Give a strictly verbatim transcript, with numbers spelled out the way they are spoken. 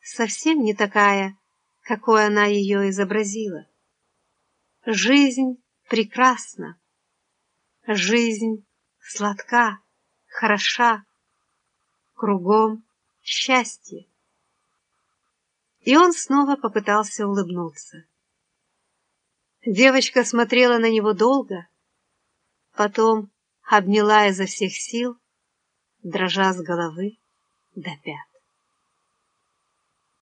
совсем не такая, какой она ее изобразила. Жизнь прекрасна, жизнь сладка, хороша, кругом счастье. И он снова попытался улыбнуться. Девочка смотрела на него долго, потом обняла изо всех сил, дрожа с головы до пят.